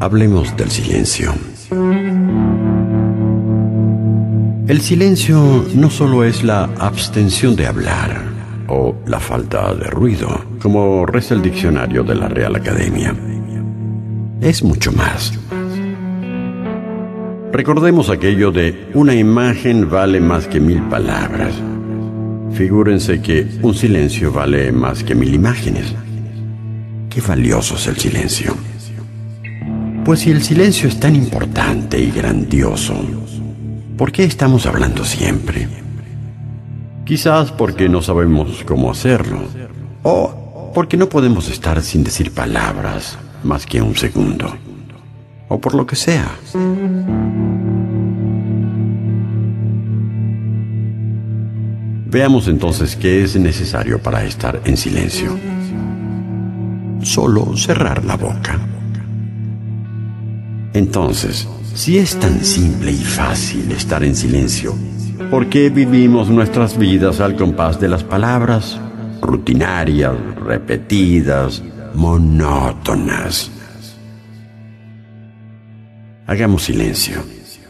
Hablemos del silencio. El silencio no solo es la abstención de hablar o la falta de ruido, como reza el diccionario de la Real Academia. Es mucho más. Recordemos aquello de una imagen vale más que 1000 palabras. Figúrense que un silencio vale más que 1000 imágenes. Qué valioso es el silencio. Pues si el silencio es tan importante y grandioso, ¿por qué estamos hablando siempre? Quizás porque no sabemos cómo hacerlo, o porque no podemos estar sin decir palabras más que un segundo, o por lo que sea. Veamos entonces qué es necesario para estar en silencio. Solo cerrar la boca. Entonces, si es tan simple y fácil estar en silencio, ¿por qué vivimos nuestras vidas al compás de las palabras? Rutinarias, repetidas, monótonas. Hagamos silencio.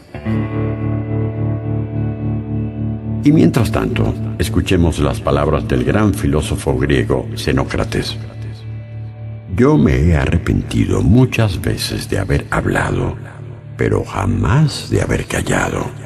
Y mientras tanto, escuchemos las palabras del gran filósofo griego Xenócrates. Yo me he arrepentido muchas veces de haber hablado, pero jamás de haber callado.